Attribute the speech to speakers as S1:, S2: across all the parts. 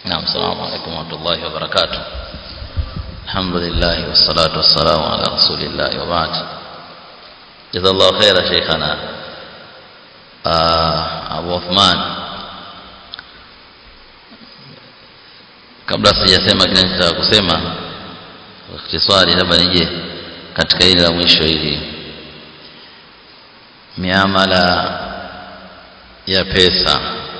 S1: نعم. السلام عليكم ورحمة الله وبركاته. الحمد لله والصلاة والسلام على رسول الله وبعد. جزا الله خير شيخنا Abu Uthman. Kabla sijasema kile nitaka kusema kwa swali, labda nije katika ile la mwisho hili, miamala ya pesa.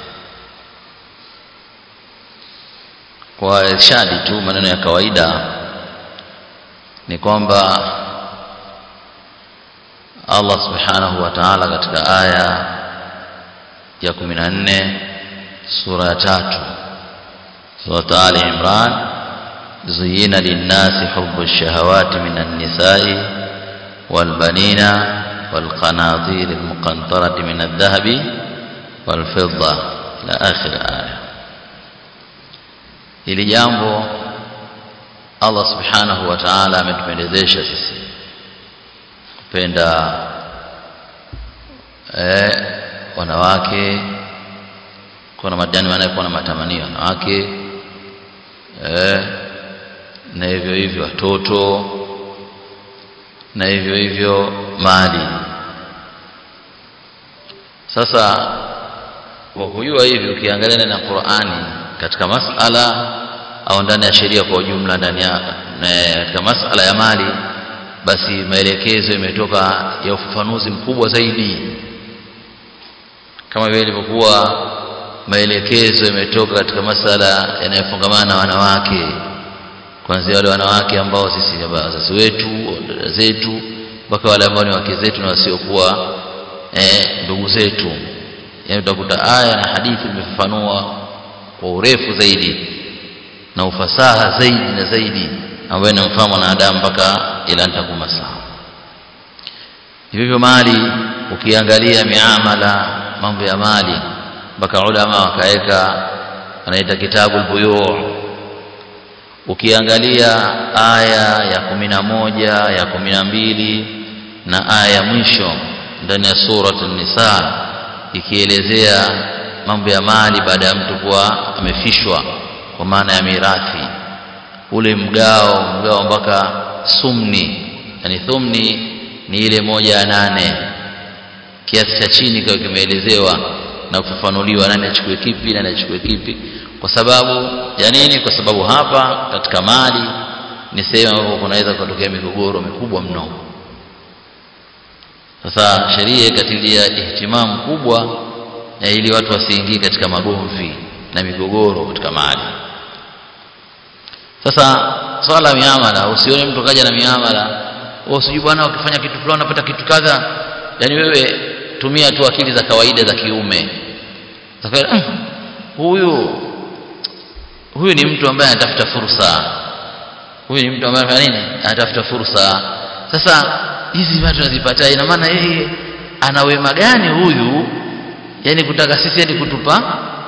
S1: Kwa irshadi tu, maneno ya kawaida ni kwamba Allah subhanahu wa ta'ala katika aya ya 14 sura ya 3 sura Ali Imran, zuyina linnasi hubbu ash-shahawati minan nisa'i wal banina wal qanatir al muqantarati min adh-dhahabi wal fidda ila akhir aya. Hili jambo Allah subhanahu wa ta'ala ametupendezesha sisi kupenda wanawake, kuna madani wanayokuwa na matamanio wanawake, na hivyo hivyo watoto, na hivyo hivyo mali. Sasa kwa kujua hivi, ukiangalia na Qur'ani katika masala au ndani ya sheria kwa ujumla, ndani ya katika masala ya mali, basi maelekezo yametoka ya ufafanuzi mkubwa zaidi, kama vile ilivyokuwa maelekezo yametoka katika masala yanayofungamana na wanawake, kuanzia wale wanawake ambao sisi ni wazazi wetu, dada zetu, mpaka wale ambao ni wake zetu na wasiokuwa ndugu zetu. Yaani utakuta aya na hadithi imefafanua kwa urefu zaidi na ufasaha zaidi na zaidi, ambayo inamfahamu mwanadamu mpaka ila nitakuma sawa. Hivyo mali, ukiangalia miamala, mambo ya mali, mpaka ulama wakaeka anaita kitabu al-buyu'. Ukiangalia aya ya 11 ya 12 na aya ya mwisho ndani ya suratul Nisa, ikielezea mambo ya mali baada ya mtu kuwa amefishwa, kwa maana ya mirathi, ule mgao mpaka sumni, yani thumni ni ile 1/8, kiasi cha chini kwa kimeelezewa na kufafanuliwa nani achukue kipi na nani achukue kipi. Kwa sababu ya nini? Kwa sababu hapa katika mali ni sehemu ambapo kunaweza kutokea migogoro mikubwa mno. Sasa sheria ikatilia ihtimamu kubwa ili watu wasiingie katika magomvi na migogoro katika mali. Sasa swala la miamala, usione mtu kaja na miamala, usijui bwana ukifanya kitu fulani unapata kitu kadha. Yani wewe tumia tu akili za kawaida za kiume. Sasa huyu ni mtu ambaye anatafuta fursa. Huyu ni mtu ambaye anafanya nini? Anatafuta fursa. Sasa hizi watu tunazipata, ina maana yeye ana wema gani huyu? Yani kutaka sisi hadi kutupa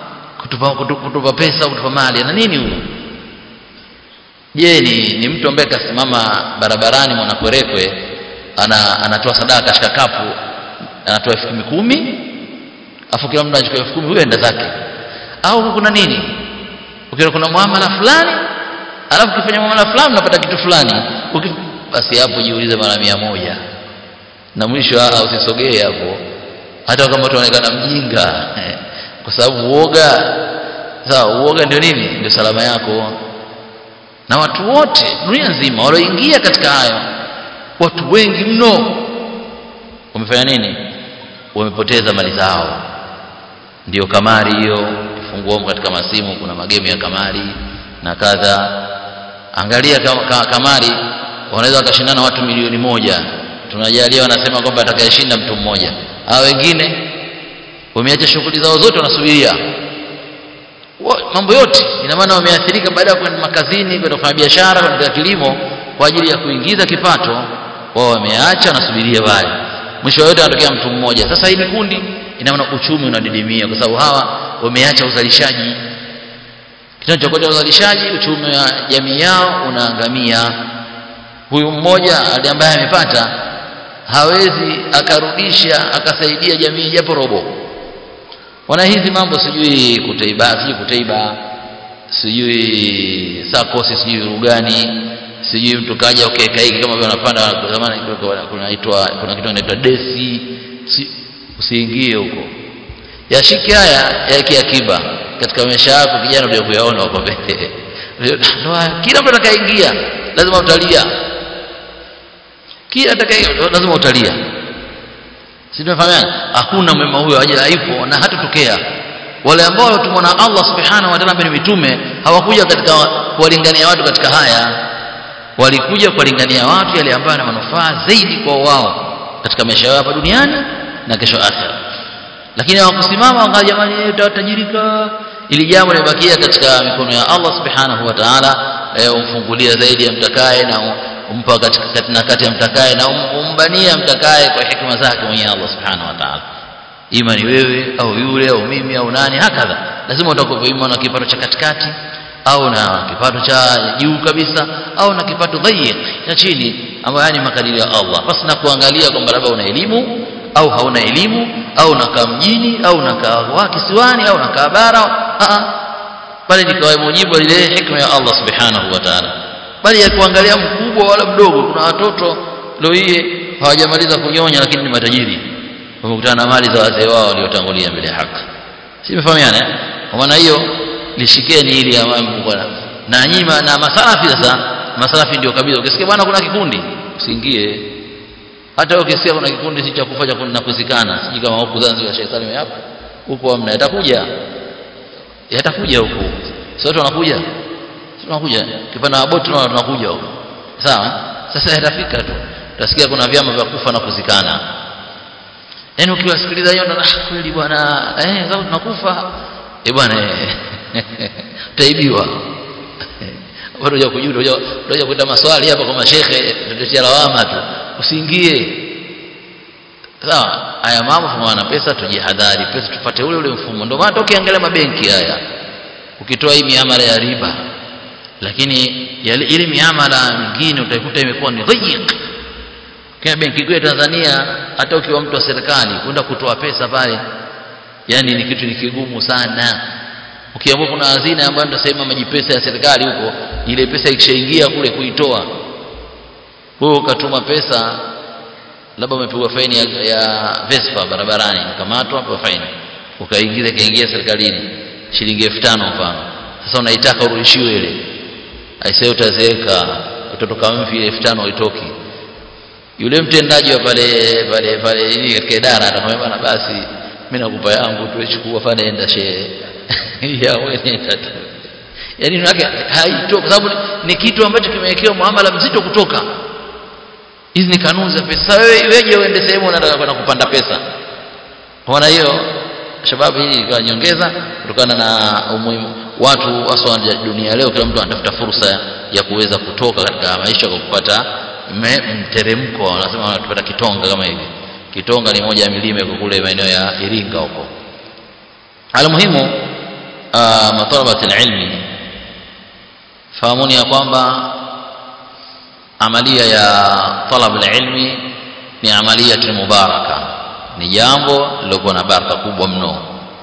S1: pesa, kutupa mali, ana nini huyu? Je, ni mtu ambaye kasimama barabarani Mwanakwerekwe anatoa sadaka katika kapu, anatoa 10,000, afu kila mtu anachukua 10,000, huyo enda zake? Au kuna nini? Ukiona kuna muamala fulani, alafu ukifanya muamala fulani unapata kitu fulani, basi hapo jiulize mara 100, na mwisho usisogee hapo, hata kama utaonekana mjinga kwa sababu uoga. Sawa, uoga ndio nini? Ndio salama yako. Na watu wote dunia nzima walioingia katika hayo, watu wengi mno wamefanya nini? Wamepoteza mali zao. Ndio kamari hiyo, ifungua katika masimu kuna magemu ya kamari na kadha. Angalia kamari, wanaweza wakashindana watu 1,000,000. Tunajalia wanasema kwamba atakayeshinda mtu mmoja. Hao wengine wameacha shughuli zao zote, wanasubiria mambo yote. Ina maana wameathirika baada ya kwenda makazini, kwenda kufanya biashara, kwenda kilimo kwa ajili ya kuingiza kipato, wao wameacha, wanasubiria bali mwisho yote anatokea mtu mmoja. Sasa hili kundi, ina maana uchumi unadidimia, kwa sababu hawa wameacha uzalishaji. Kinachokwenda uzalishaji, uchumi wa jamii yao unaangamia. Huyu mmoja ambaye amepata hawezi akarudisha akasaidia jamii japo robo. Wana hizi mambo sijui kutaiba sijui sakosi sijui rugani, sijui mtu kaja ukeka hiki kama vile wanapanda zamani kuna kitu kinaitwa desi, usiingie huko. Yashike haya ya kiakiba katika maisha yako kijana, ndio kuyaona huko mbele. Kila mtu atakaingia lazima utalia, kila atakaye lazima utalia. Si tunafahamu hakuna mwema huyo haipo na hatatokea. Wale ambao watumwa na Allah subhanahu wa ta'ala, mitume hawakuja katika kuwalingania watu katika haya, walikuja kuwalingania watu yale ambayo yana manufaa zaidi kwa wao katika maisha yao hapa duniani na kesho akhera. Lakini hawakusimama wangalia jamani utatajirika, ili jambo libakia katika mikono ya Allah subhanahu wa ta'ala. Umfungulia zaidi amtakaye na umpa katika kati ya mtakaye na umbania mtakaye kwa hikma zake mwenye Allah subhanahu wa ta'ala. Ima ni wewe au yule au mimi au nani, hakadha lazima utakuwa na kipato cha katikati au na kipato cha juu kabisa au na kipato dhaiq cha chini, ambayo ni makadirio ya Allah, basi na kuangalia kwamba labda una elimu au hauna elimu, au unakaa mjini au unakaa kisiwani au unakaa bara. Bali ni kwa mujibu ile hikma ya Allah subhanahu wa ta'ala, bali ya kuangalia mkubwa wala mdogo. Kuna watoto leo hii hawajamaliza kunyonya lakini ni matajiri, wamekutana na mali za wazee wao waliotangulia mbele ya haki. Si mfahamiana? Kwa maana hiyo lishikeni ili ya mambo bwana. Na nyima na masalafi, sasa masalafi ndio kabisa. Ukisikia bwana kuna kikundi usiingie. Hata ukisikia kuna kikundi si cha kufanya kuna kuzikana, siji kama huko Zanzibar Sheikh Salim hapo huko amna, yatakuja huko. Sio watu wanakuja, tunakuja kipana boti na tunakuja huko, sawa. Sasa yatafika tu utasikia kuna vyama vya kufa na kuzikana. Yaani ukiwasikiliza hiyo ndo kweli bwana, sasa tunakufa bwana, utaibiwa. Bado huja kujua, huja kuita maswali hapa kwa mashehe, tutetea lawama tu, usiingie. Sawa, haya mambo kama na pesa tujihadhari, pesa tupate ule mfumo. Ndio maana ukiangalia mabenki haya, ukitoa hii miamala ya riba, lakini ile miamala mingine utaikuta imekuwa ni dhaiq. Kwa benki kuu ya Tanzania, hata ukiwa mtu wa serikali kwenda kutoa pesa pale, yani ni kitu ni kigumu sana. Ukiamua kuna hazina ambayo tunasema maji pesa ya serikali huko, ile pesa ikishaingia kule kuitoa, wewe ukatuma pesa, labda umepigwa faini ya Vespa barabarani, ukamatwa hapo faini, kaingia serikalini shilingi 5,000 mfano. Sasa unaitaka urudishiwe ile, aisee utazeeka, utatoka mvi ile 5,000 itoki. Yule mtendaji wa pale ili katika idara atakwambia bana, basi mimi nakupa yangu tuchukua pale, enda shehe ya wewe nenda tu. Yaani unake haitoki, kwa sababu ni kitu ambacho kimewekewa muamala mzito kutoka. Hizi ni kanuni za pesa. Wewe uende sehemu unataka kwenda kupanda pesa. Kwa maana hiyo sababu hii ilikuwa nyongeza kutokana na umuhimu watu hasa dunia leo, kila mtu anatafuta fursa ya kuweza kutoka katika maisha kwa kupata mteremko. Wanasema wanapata kitonga kama hivi. Kitonga ni moja ya milima iko kule maeneo ya Iringa huko. Almuhimu matalabatul ilmi, fahamuni ya kwamba amalia ya talabul ilmi ni amalia mubaraka, ni jambo lilokuwa na baraka kubwa mno.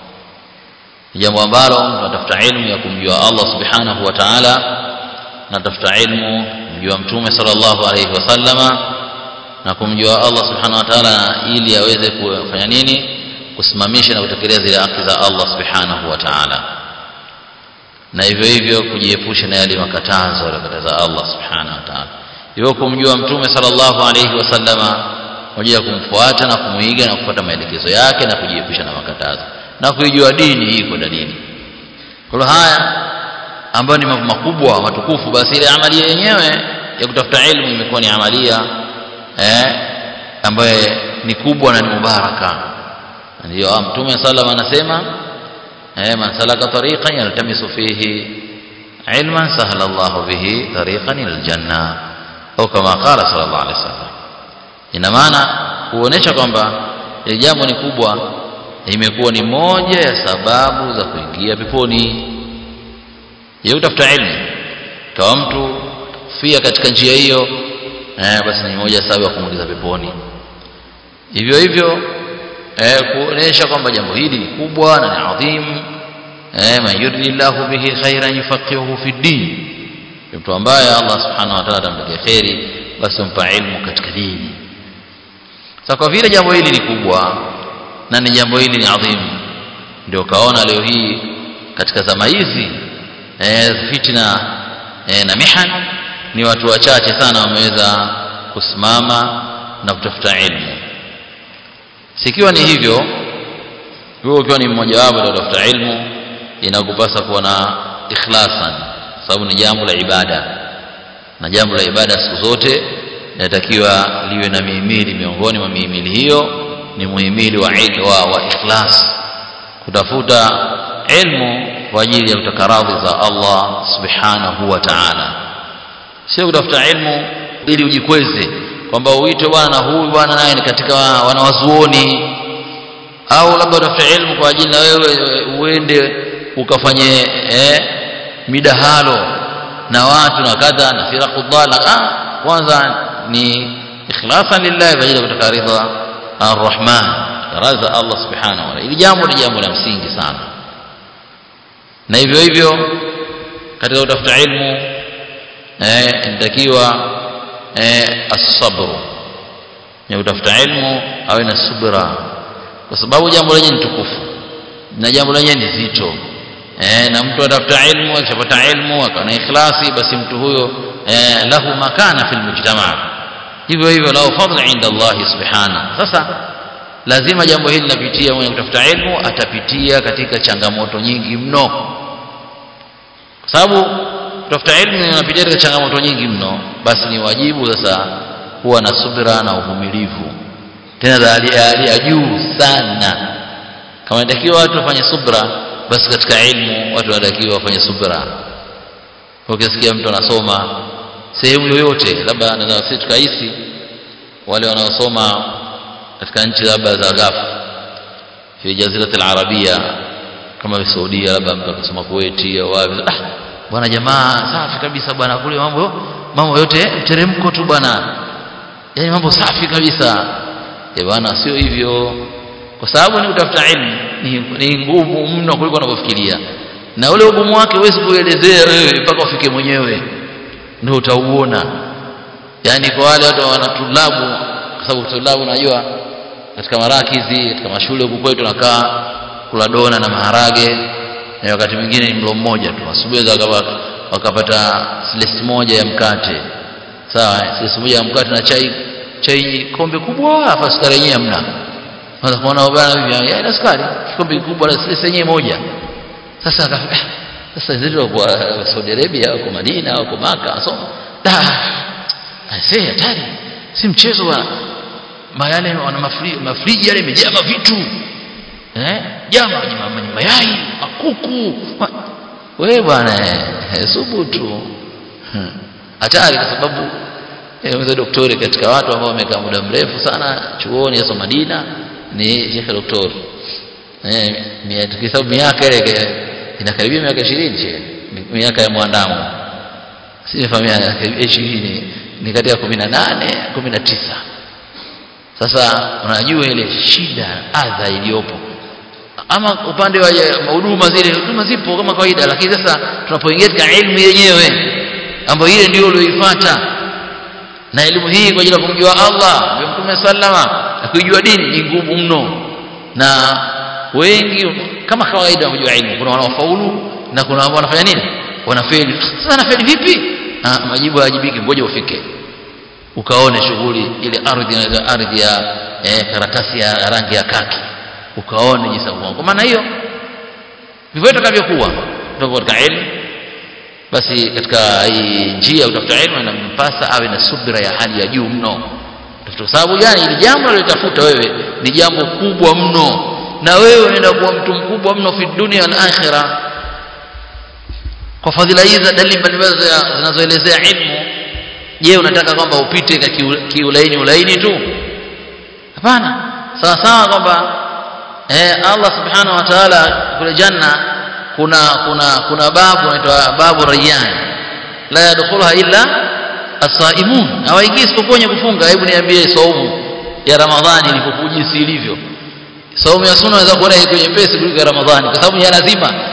S1: Ni jambo ambalo tunatafuta ilmu ya kumjua Allah subhanahu wa ta'ala, na tafuta ilmu kumjua Mtume sallallahu alayhi wasallama, na kumjua Allah subhanahu wa ta'ala ili aweze kufanya nini, kusimamisha na kutekeleza zile haki za Allah subhanahu wa ta'ala, na hivyo hivyo kujiepusha na yale makatazo aliyokataza Allah subhanahu wa ta'ala. Hivyo kumjua Mtume sallallahu alayhi wasallama moja ya kumfuata na kumuiga na kufuata maelekezo yake na kujiepusha na makatazo, na kuijua dini hii kwa dalili. Kwa haya ambayo ni mambo makubwa matukufu, basi ile amalia yenyewe ya kutafuta elimu imekuwa ni amalia ambayo ni kubwa na ni mubaraka. Ndio Mtume sallallahu anasema man salaka tariqan yaltamisu fihi ilman sahala Allahu bihi tariqan ila aljanna, au kama qala sallallahu alaihi wasallam. Ina maana kuonesha kwamba ile jambo ni kubwa, imekuwa ni moja ya sababu za kuingia peponi. Yeye utafuta elimu, kama mtu kufia katika njia hiyo, basi ni moja ya sababu ya kumuingiza peponi. Hivyo hivyo kuonesha kwamba jambo hili ni kubwa na ni adhim, man yuridillahu bihi khairan yufaqihuhu fi din, mtu ambaye Allah subhanahu wa ta'ala atamtakia khairi basi umpa ilmu katika dini. Sasa kwa vile jambo hili ni kubwa na ni jambo hili ni adhimu, ndio kaona leo hii katika zama hizi fitna na mihan, ni watu wachache sana wameweza kusimama na kutafuta ilmu. Sikiwa ni hivyo, wewe ukiwa ni mmoja wapo kutafuta ilmu, inakupasa kuwa na ikhlasan, sababu ni jambo la ibada, na jambo la ibada siku zote inatakiwa liwe na mihimili. Miongoni mwa mihimili hiyo ni muhimili wa ikhlas, kutafuta ilmu kwa ajili ya kutaka radhi za Allah subhanahu wa ta'ala, sio kutafuta ilmu ili ujikweze kwamba uitwe bwana huyu bwana naye ni katika wanawazuoni, au labda utafuta ilmu kwa ajili na wewe uende ukafanye midahalo na watu na kadha na firaqu dhalla. Kwanza ni ikhlasan lillahi kwa ajili ya kutaka ridha ar-Rahman, radha Allah subhanahu wa ta'ala. Hili jambo ni jambo la msingi sana. Na hivyo hivyo katika kutafuta ilmu inatakiwa as-sabr, ni kutafuta ilmu awe na subra, kwa sababu jambo lenyewe ni tukufu na jambo lenyewe ni zito. Na mtu atafuta ilmu, akishapata ilmu akana ikhlasi, basi mtu huyo lahu makana fil mujtama, hivyo hivyo lahu fadla inda Allah subhanahu. Sasa lazima jambo hili linapitia, mwenye kutafuta ilmu atapitia katika changamoto nyingi mno, kwa sababu kutafuta ilmu unapitia katika changamoto nyingi mno. Basi ni wajibu sasa kuwa na subira na uvumilivu, tena za hali ya juu sana. Kama inatakiwa watu wafanye subira, basi katika ilmu watu wanatakiwa wafanye subira. Ukisikia mtu anasoma sehemu yoyote, labda na sisi tukahisi wale wanaosoma katika nchi labda za Gulf fi jazirati al-Arabia kama Saudi, labda mtu akisoma Kuwait au wapi, bwana jamaa safi kabisa bwana, kule mambo yote mteremko tu bwana, yani mambo safi kabisa. Bwana sio hivyo, kwa sababu ni kutafuta ilmu ni ngumu mno kuliko unavyofikiria, na ule ugumu wake huwezi kuelezea wewe mpaka ufike mwenyewe ndio utauona. Yani kwa wale watu wanatulabu, kwa sababu tulabu unajua katika marakizi, katika mashule huko kwetu tunakaa kula dona na maharage, na wakati mwingine ni mlo mmoja tu. Asubuhi wakapata silesi moja ya mkate, sawa, silesi moja ya mkate na chai kombe kubwa, afa sukari yenyewe hamna. Sasa kuona bwana hivi ya sukari kombe kubwa na silesi yenyewe moja. Sasa zile kwa Saudi Arabia au kwa Madina au kwa Maka asoma hatari, si mchezo wa mayale, wana mafriji yale yamejaa vitu jama mayai makuku. Wewe bwana subutu hatari, kwa sababu mzee daktari katika watu ambao wamekaa muda mrefu sana chuoni hasa Madina ni Sheikh Daktari sababu miaka ile inakaribia miaka 20, miaka ya mwandamo, si familia ya 20 ni kati ya 18 19. Sasa unajua ile shida adha iliyopo, ama upande wa huduma, zile huduma zipo kama kawaida, lakini sasa tunapoingia katika elimu yenyewe ambayo ile ndio uliyoifuata, na elimu hii kwa ajili ya kumjua Allah na Mtume sallama na kujua dini ni ngumu mno, na wengi kama kawaida wanajua elimu, kuna wanaofaulu na kuna ambao wanafanya nini, wanafeli. Sasa nafeli vipi? Majibu hayajibiki, ngoja ufike ukaone shughuli ile ardhi ya karatasi ya rangi ya kaki, ukaone jinsi. Kwa maana hiyo vivyo itakavyokuwa katika elimu, basi katika hii njia utafuta elimu inampasa awe na subira ya hali ya juu mno. Kwa sababu gani? Ile jambo unalotafuta wewe ni jambo kubwa mno, na wewe unaenda kuwa mtu mkubwa mno fi dunia na akhirah. Kwa fadhila hizi za dalili mbalimbali zinazoelezea ilmu, je, unataka kwamba upite kiulaini tu? Hapana. Sawa sawa kwamba Allah subhanahu wa ta'ala kule janna kuna babu unaitwa babu Rayyan, la yadkhuluha illa as-saimun, hawaingii isipokuwa wenye kufunga. Hebu niambie saumu ya Ramadhani ilipokuja ilivyo. Saumu ya sunna inaweza kuwa iko nyepesi kuliko Ramadhani, kwa sababu ya lazima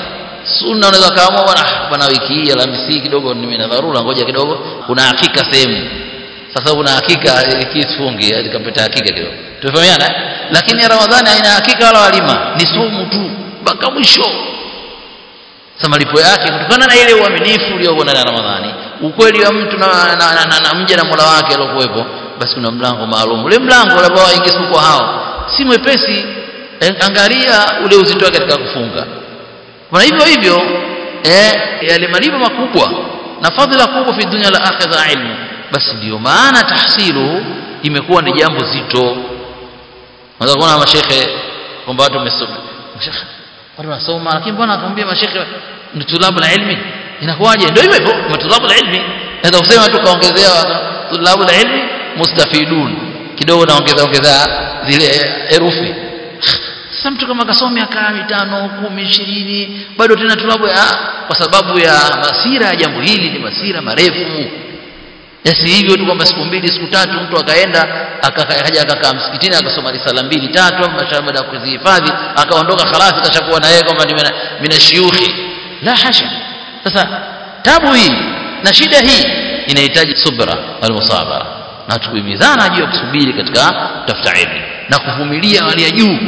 S1: sunna unaweza kaamua bwana wiki hii Alhamisi kidogo nina dharura, ngoja kidogo, kuna hakika sehemu. Sasa una hakika kisifungi ikapita hakika kidogo, tufahamiana. Lakini Ramadhani haina hakika wala walima, ni somo tu mpaka mwisho. Sasa malipo yake kutokana na ile uaminifu uliokuwa ndani ya Ramadhani, ukweli wa mtu na mja na Mola wake aliyokuwepo, basi kuna mlango maalum. Ule mlango ambao waingia kwa hao si mwepesi. Angalia ule uzito wake katika kufunga. Kwa hivyo yale malipo makubwa na fadhila kubwa fi dunya la akhidha ilmu, basi ndio maana tahsilu imekuwa ni jambo zito. Unaweza kuona mashehe kwamba watu wamesoma, mashehe watu wanasoma, lakini mbona akamwambia mashehe ni tulabu la ilmi, inakuwaje? Ndio hivyo matulabu la ilmi. Naweza kusema tu kaongezea tulabu la ilmi mustafidun kidogo, naongeza zile herufi. Sasa mtu kama kasoma miaka 5, 10, 20 bado tena tulabu kwa sababu ya masira ya jambo hili ni masira marefu. Yasi hivyo tu kwamba siku 2 siku 3 mtu akaenda akaja akakaa msikitini akasoma risala 2 3 au baada ya kuzihifadhi akaondoka, khalas atachakuwa na yeye kwamba mina shiukhi. La hasha. Sasa tabu hii na shida hii inahitaji subra al-musabara, na tukuhimizana juu ya kusubiri katika kutafuta elimu na kuvumilia hali ya juu.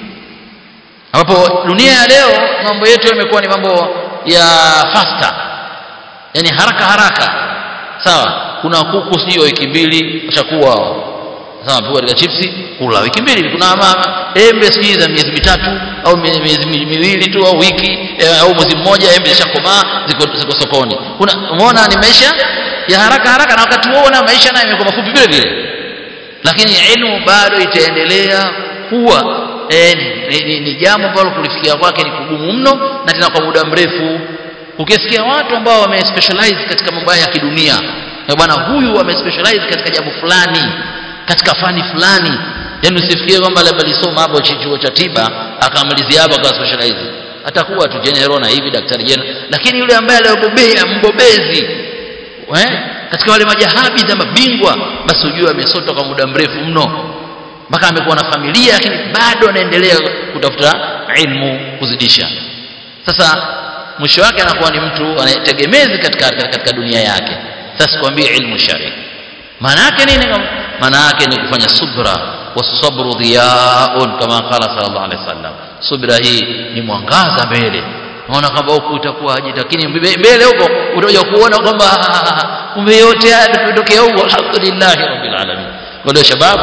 S1: Ambapo dunia ya leo mambo yetu yamekuwa ni mambo ya faster, yani haraka. Sawa, kuna kuku sio wiki 2 chakuwa sawa, pia katika chipsi kula wiki 2, kuna embe sio za miezi 3 au miezi 2 tu au wiki au mwezi mmoja, embe zishakomaa ziko sokoni. Unaona ni maisha ya haraka, na wakati huo na maisha nayo yamekuwa mafupi vile vile. Lakini elimu bado itaendelea kuwa ni jambo ambalo kulifikia kwake ni kugumu mno, na tena kwa muda mrefu. Ukisikia watu ambao wamespecialize katika mambo ya kidunia, na bwana huyu amespecialize katika jambo fulani, katika fani fulani, yani usifikie kwamba labda alisoma hapo chuo cha tiba akamalizia hapo kwa specialize, atakuwa tu general na hivi daktari general. Lakini yule ambaye aliyobobea mbobezi katika wale majahabi za mabingwa, basi ujue amesota kwa muda mrefu mno, mpaka amekuwa na familia, lakini bado anaendelea kutafuta ilmu kuzidisha. Sasa mwisho wake anakuwa ni mtu anayetegemezi katika dunia yake. Sasa kwambie ilmu shari maana yake nini? Maana yake ni kufanya subra, wasabru dhiyaun kama qala sallallahu alaihi wasallam. Subra hii ni mwangaza mbele. Unaona kama huko utakuwa aje, lakini mbele huko utakuja kuona kwamba kumbe yote yanatokea huko. Alhamdulillah rabbil alamin. Kwa hiyo shabab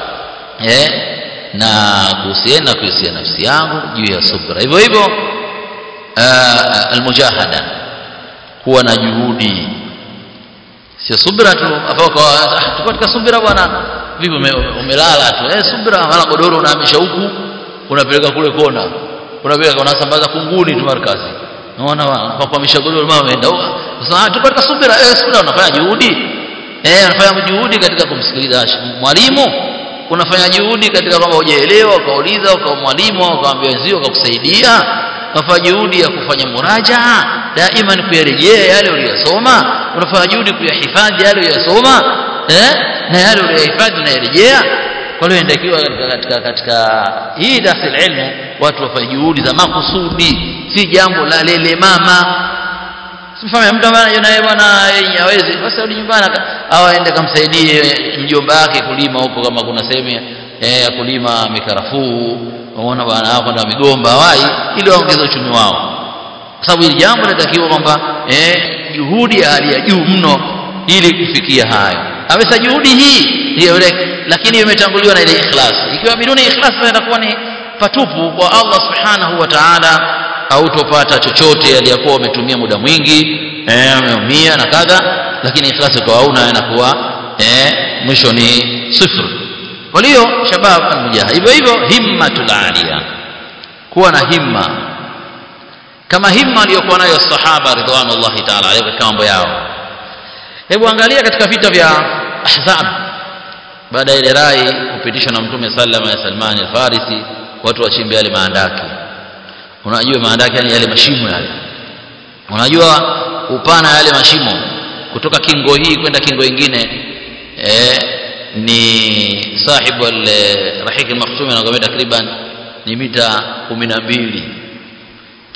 S1: na kuhusiana nafsi yangu juu ya subra, hivyo almujahada, kuwa na juhudi, sio subra tu tuko katika subra bwana vipi umelala tu subra wala godoro unahamisha huku unapeleka kule kona, unapeleka unasambaza kunguni tu markazi, unaona kwa kuhamisha godoro mama ameenda. Sasa tuko katika subra. Subra unafanya juhudi, unafanya juhudi katika kumsikiliza mwalimu, unafanya juhudi katika kwamba hujaelewa ukauliza kwa mwalimu au ukamwambia wenzio akakusaidia, unafanya juhudi ya kufanya murajaa daima, ni kuyarejea yale uliyosoma, unafanya juhudi kuyahifadhi yale uliyosoma na yale uliyahifadhi unayarejea. Kwa hiyo inatakiwa katika hii darasa ilmu watu wafanye juhudi za makusudi, si jambo la lele mama. Sifahamu mtu ambaye anajiona bwana yeye hawezi, basi arudi nyumbani au aende kumsaidie mjomba wake kulima huko, kama kuna sehemu ya kulima mikarafuu, unaona bwana hapo na migomba wai, ili waongeze uchumi wao. Kwa sababu hili jambo linatakiwa kwamba juhudi ya hali ya juu mno ili kufikia hayo. Amesa juhudi hii ndio, lakini imetanguliwa na ile ikhlas. Ikiwa biduni ikhlas itakuwa ni patupu kwa Allah subhanahu wa ta'ala, au topata chochote aliyakuwa umetumia muda mwingi umeumia na kadha, lakini ikhlas kwa hauna, inakuwa mwisho ni sifr. Kwa hiyo shabab almujahid, hivyo himmatul aliya, kuwa na himma kama himma aliyokuwa nayo sahaba ridwanullahi ta'ala alayhi katika mambo yao. Hebu angalia katika vita vya Ahzab, baada ya rai kupitishwa na Mtume sallallahu alayhi wasallam Salman al-Farisi, watu wachimbe yale maandaki. Unajua maandaki yani yale mashimo yale, unajua upana yale mashimo kutoka kingo hii kwenda kingo nyingine ni sahibu al-Rahiq al-Makhtum anakwambia takriban ni mita 12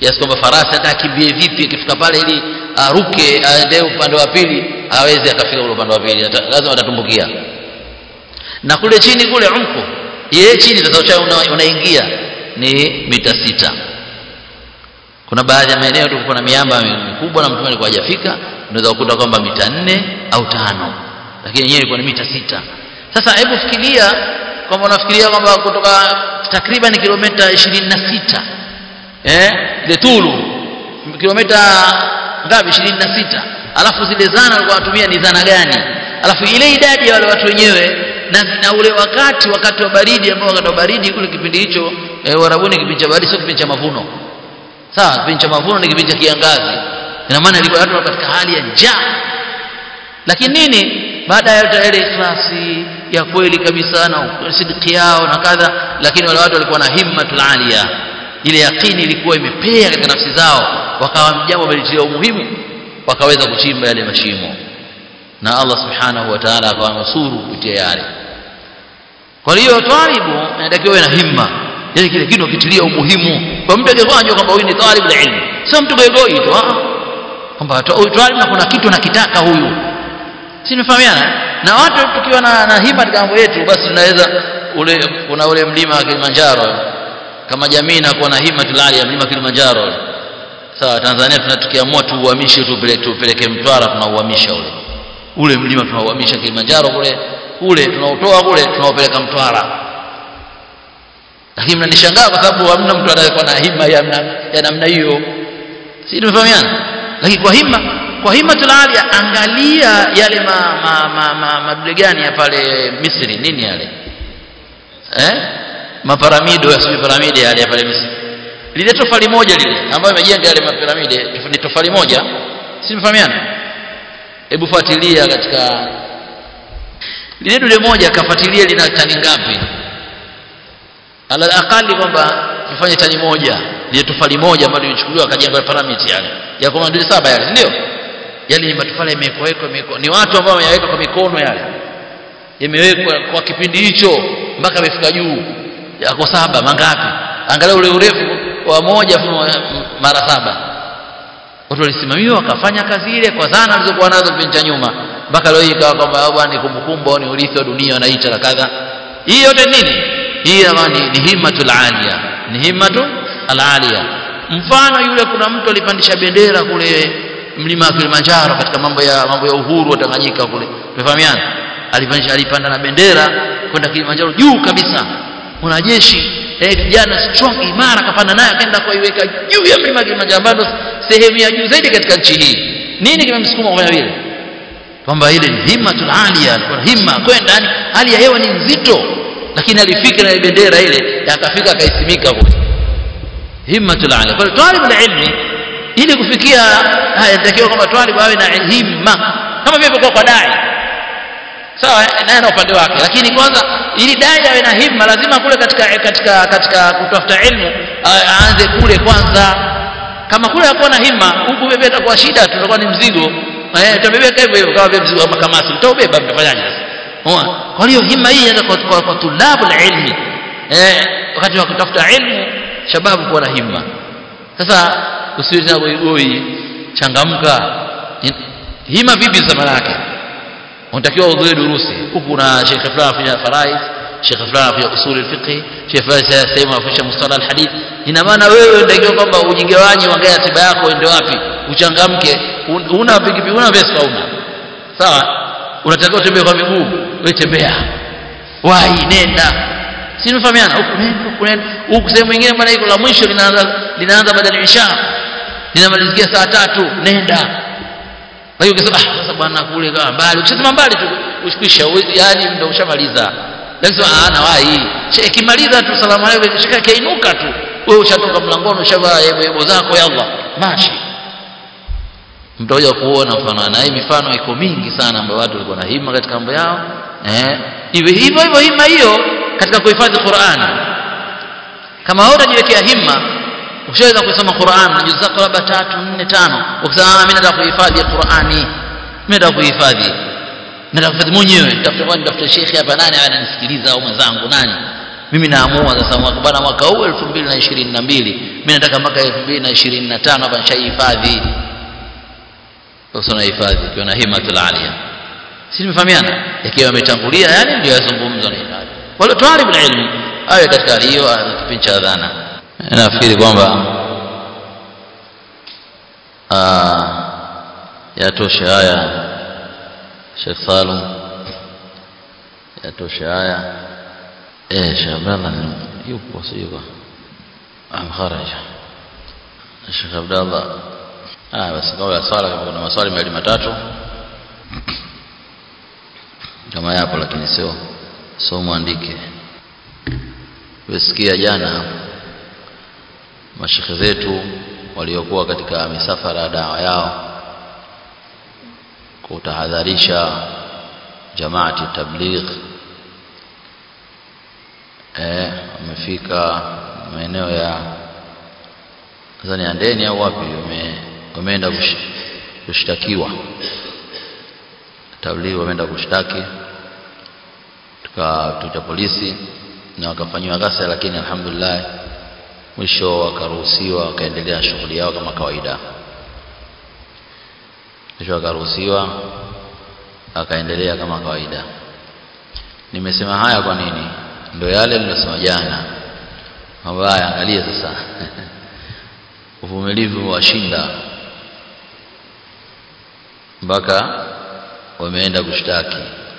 S1: kiasi kwamba farasi hata akimbie vipi akifika pale ili aruke aende upande wa pili hawezi akafika ule upande wa pili, lazima atatumbukia. Na kule chini kule umko yeye chini sasa unaingia ni mita 6. Kuna baadhi ya maeneo tulikuwa na miamba mikubwa na mtu alikuwa hajafika, unaweza kukuta kwamba mita 4 au 5, lakini yenyewe ilikuwa ni mita 6. Sasa hebu fikiria kwamba unafikiria kwamba kutoka takriban kilomita 26 ile tulu kilomita ngapi 26, alafu zile zana walikuwa watumia ni zana gani, alafu ile idadi ya wale watu wenyewe na ule wakati wa baridi ambao wakati wa baridi kule kipindi hicho Warabuni kipindi cha baridi sio kipindi cha mavuno. Sawa, kipindi cha mavuno ni kipindi cha kiangazi. Ina maana ilikuwa watu katika hali ya njaa. Lakini nini? Baada ya ile ikhlasi ya kweli kabisa na sidiki yao na kadha, lakini wale watu walikuwa na himmatul aliya. Ile yaqini ilikuwa imepea katika nafsi zao, wakawa jambo walitilia umuhimu, wakaweza kuchimba yale mashimo. Na Allah subhanahu wa ta'ala akawanusuru kupitia yale. Kwa hiyo talibu anatakiwa na himma, yani kile kitu kitilia umuhimu. Kwa mtu akifanya kwamba huyu ni talibu la ilmu, sio mtu goigoi tu, kwamba huyu talibu na kuna kitu anakitaka huyu. Si tunafahamiana? Na watu tukiwa na himma katika mambo yetu, basi tunaweza kuna ule mlima wa Kilimanjaro, kama jamii inakuwa na himma tulali ya mlima Kilimanjaro. Sawa, Tanzania tunatukiamua tuuhamishe tupeleke Mtwara, tunauhamisha ule mlima tunauhamisha Kilimanjaro kule tunautoa kule tunaupeleka Mtwara. Lakini mnanishangaa kwa sababu hamna mtu anayekuwa na himma ya namna hiyo. Si tumefahamiana? Lakini kwa himma tulali, angalia yale madude gani ya pale Misri, nini yale mapiramidi ya piramidi yale pale Misri. Lile tofali moja lile ambayo imejenga yale mapiramidi ni tofali moja. Si mfahamiana? Hebu fuatilia katika lile dude moja, kafuatilia lina tani ngapi? Ala aqali kwamba tufanye tani moja, lile tofali moja ambalo lilichukuliwa akajenga piramidi yale. Ya kwa madude 7 yale, ndio? Yale ni matofali yamewekwa ni watu ambao wameyaweka kwa mikono yale. Yamewekwa kwa kipindi hicho mpaka amefika juu. Yako 7 mangapi? Angalia ule urefu wa moja mara 7. Watu walisimamiwa wakafanya kazi ile kwa zana walizokuwa nazo kipindi cha nyuma, mpaka leo ikawa kwamba bwana ni kumbukumbu, ni urithi wa dunia wanaita na kadha. Hii yote nini? Hii ni himmatul aliya, ni himmatul aliya. Mfano yule, kuna mtu alipandisha bendera kule mlima wa Kilimanjaro katika mambo ya uhuru wa Tanganyika kule, tumefahamiana. Alipanda na bendera kwenda Kilimanjaro juu kabisa. Mwanajeshi kijana strong imara kapanda naye akaenda kuiweka juu ya mlima Kilimanjaro, ambapo sehemu ya juu zaidi katika nchi hii. Nini kimemsukuma kufanya vile? Kwamba ile ni himmatul aliya, alikuwa na himma kwenda, yani hali ya hewa ni nzito, lakini alifika na bendera ile akafika akaisimika kule. Himmatul aliya. Kwa talib ilmi ili kufikia haya inatakiwa kwamba talib awe na himma kama vile kwa dai. Sawa, na upande wake, lakini kwanza ili dai awe na himma lazima kule katika kutafuta ilmu aanze kule kwanza. Kama kule hakuwa na himma, huku bebe itakuwa shida, tutakuwa ni mzigo. Tutabebeka hivyo kama vile mzigo wa makamasi, mtaubeba mtafanyaje sasa? Kwa hiyo himma hii inaanza kwa tulabu ilmi. Wakati wa kutafuta ilmu, shababu kuwa na himma. Sasa usiwe na goi, changamka. Himma vipi zamani yake? Unatakiwa udhuri durusi. Huku na Sheikh fulani afanya faraid, Sheikh fulani afanya usul al-fiqh, Sheikh fulani sema afanya mustalah al-hadith. Ina maana wewe unatakiwa kwamba ujigawanye, uangalie tiba yako ende wapi, uchangamke. Una pikipiki, una Vespa una. Sawa? Unatakiwa utembee kwa miguu, wewe tembea. Wahi nenda. Si mfahamiana? Huku nenda. Huku sehemu nyingine bwana iko la mwisho linaanza baada ya isha. Linamalizikia saa 3, nenda. Kwa hiyo ukisema sasa bwana kule kama mbali, ukisema mbali tu ushikisha, yani ndio ushamaliza. Lazima wahi. Ikimaliza tu salamu alaykum, shika kainuka tu. Wewe ushatoka mlangoni, ushavaa yebo zako, ya Allah. Mashi. Mtaoja kuona mfano, na hii mifano iko mingi sana ambayo watu walikuwa na himma katika mambo yao. Hivyo himma hiyo katika kuhifadhi Qur'ani. Kama wewe unajiwekea himma, ukishaweza kusoma Qur'an na juzuu labda 3, 4, 5, ukisema mimi nataka kuhifadhi Qur'ani, mimi nataka kuhifadhi mwenyewe, nitafuta shekhi hapa, nani ananisikiliza au mwenzangu nani, mimi naamua sasa mwaka huu 2022 mimi nataka mpaka 2025 hapa nishahifadhi. Sasa na hifadhi kwa na himatul alia, si nimefahamiana, yakiwa ametangulia yani ndio yazungumzwa na hifadhi. Wala talibul ilmi awe katika hiyo kipindi cha adhana. Nafikiri kwamba yatosha haya Sheikh Salum, yatosha haya. Sheikh Abdallah yupo sio kharaja Sheikh Abdallah. Basi kwa swala kuna maswali mawili matatu kama yapo, lakini sio muandike. Wasikia jana mashekhe zetu waliokuwa katika misafara ya dawa yao kutahadharisha jamaati tabligh, wamefika maeneo ya nadhani Andeni au wapi, wameenda kushtakiwa tabligh, wameenda kushtaki tuka polisi na wakafanywa ghasia, lakini alhamdulillah mwisho wakaruhusiwa wakaendelea shughuli yao kama kawaida. Mwisho wakaruhusiwa akaendelea kama kawaida. Nimesema haya kwa nini? Ndio yale niliyosema jana. Mabaya, angalia sasa uvumilivu washinda mpaka wameenda kushtaki.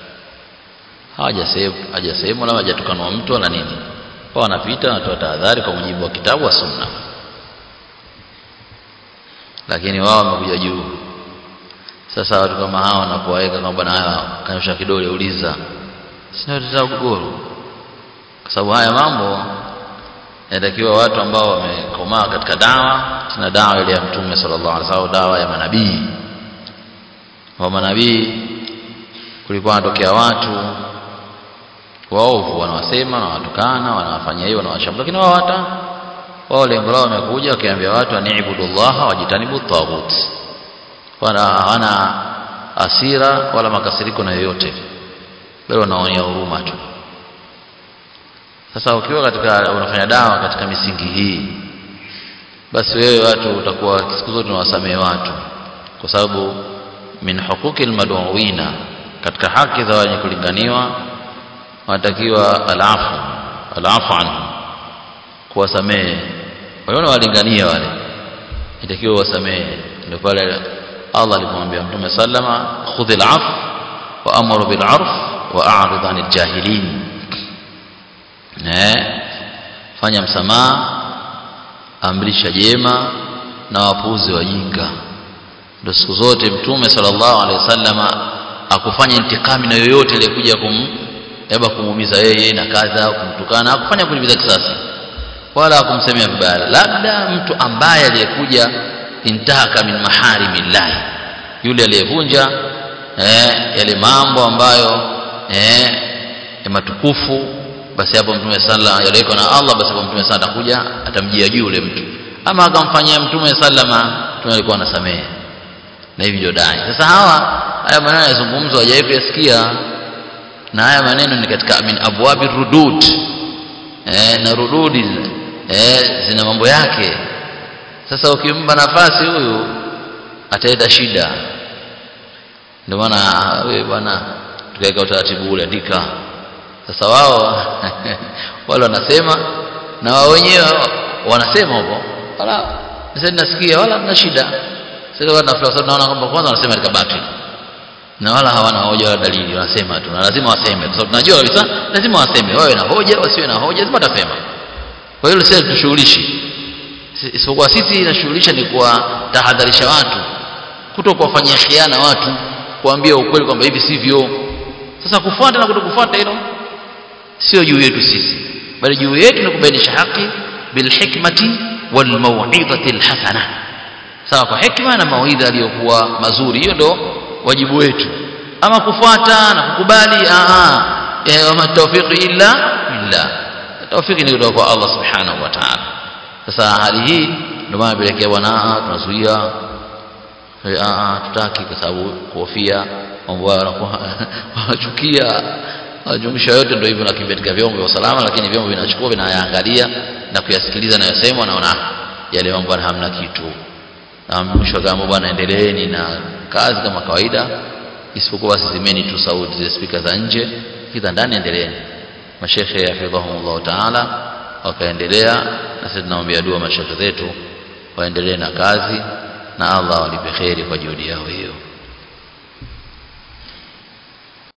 S1: Hajasema wala hajatukanwa mtu wala nini. Wao wanapita wanatoa tahadhari kwa mujibu wa kitabu wa sunna, lakini wao wamekuja juu. Sasa watu kama hao wanapoweka kwamba na kanyosha kidole uliza, sina tatizo gogoro, kwa sababu haya mambo yanatakiwa watu ambao wamekomaa katika dawa, tuna dawa ile ya Mtume sallallahu alaihi wasallam, dawa ya manabii. Wa manabii kulikuwa wanatokea watu waovu, wanawasema na watukana, wanawafanyia hiyo, wanawashamba, lakini wao lengo lao wamekuja wakiambia watu ani'budullaha wajitanibu taghut. Wana asira wala makasiriko na yoyote, bali wanaonia huruma tu. Sasa ukiwa katika unafanya dawa katika misingi hii, basi wewe watu utakuwa siku zote unawasamehe watu, kwa sababu min huquqil mad'uina, katika haki za wenye kulinganiwa wanatakiwa alafu anhu, kuwasamehe wale walingania wale, inatakiwa wasamehe. Ndio pale Allah alipomwambia Mtume sallama khudhil afw wa amru bil 'urf wa a'rid 'anil jahilin, fanya msamaha, amrisha jema na wapuuzi wajinga. Ndio siku zote Mtume sallallahu alaihi wasallama akufanya intikami na yoyote aliyekuja kumuumiza yeye na kadha, kumtukana, akufanya kulipiza kisasi wala kumsemea vibaya. Labda mtu ambaye aliyekuja intahaka min maharimillah, yule aliyevunja yale mambo ambayo ya matukufu, basi hapo Mtume sallallahu alaihi wasallam na Allah, basi hapo Mtume sallallahu atakuja atamjia juu yule mtu. Ama akamfanyia Mtume sallama, Mtume alikuwa anasamehe, na hivi ndio dai. Sasa haya maneno yazungumzwa hajawahi kuyasikia, na haya maneno ni katika min abwabi rudud, na rududi zina mambo yake. Sasa ukimpa nafasi huyu ataleta shida. Ndio maana wewe bwana tukaweka utaratibu ule, andika. Sasa wao wale wanasema na wao wenyewe wanasema hapo, wala sasa nasikia wala tuna shida. Sasa wanafurahi, naona kwamba kwanza wanasema katika batili na wala hawana hoja wala dalili, wanasema tu, na lazima waseme, kwa sababu tunajua kabisa lazima waseme, wawe na hoja wasiwe na hoja, lazima watasema. Kwa hiyo sisi tushughulishi, isipokuwa sisi inashughulisha ni kuwatahadharisha watu, kutokuwafanyia khiana watu, kuambia ukweli kwamba hivi sivyo. Sasa kufuata na kutokufuata hilo sio juu yetu sisi, bali juu yetu ni kubainisha haki bil hikmati wal mau'izati al hasana, sawa, kwa hikma na mawaidha aliyokuwa mazuri. Hiyo ndio wajibu wetu. Ama kufuata na kukubali, wa tawfiqi illa billah, tawfiki ni kutoka kwa Allah subhanahu wa ta'ala. Sasa hali hii ndio maana pelekea bwana tunazuia, tutaki, kwa sababu kuhofia mambo yanakuwa wanachukia, jumuisha yote ndio hivyo, nakimbia katika vyombo vya usalama, lakini vyombo vinachukua vinayaangalia na kuyasikiliza na yasemwa, naona yale mambo bwana hamna kitu, na mwisho kama bwana endeleeni na kazi kama kawaida, isipokuwa sizimeni tu sauti za speaker za nje, kidha ndani endeleeni. Mashekhe hafidhahumullah taala wakaendelea, na sisi tunaombea dua mashekhe zetu waendelee na kazi, na Allah walipe kheri kwa juhudi yao hiyo.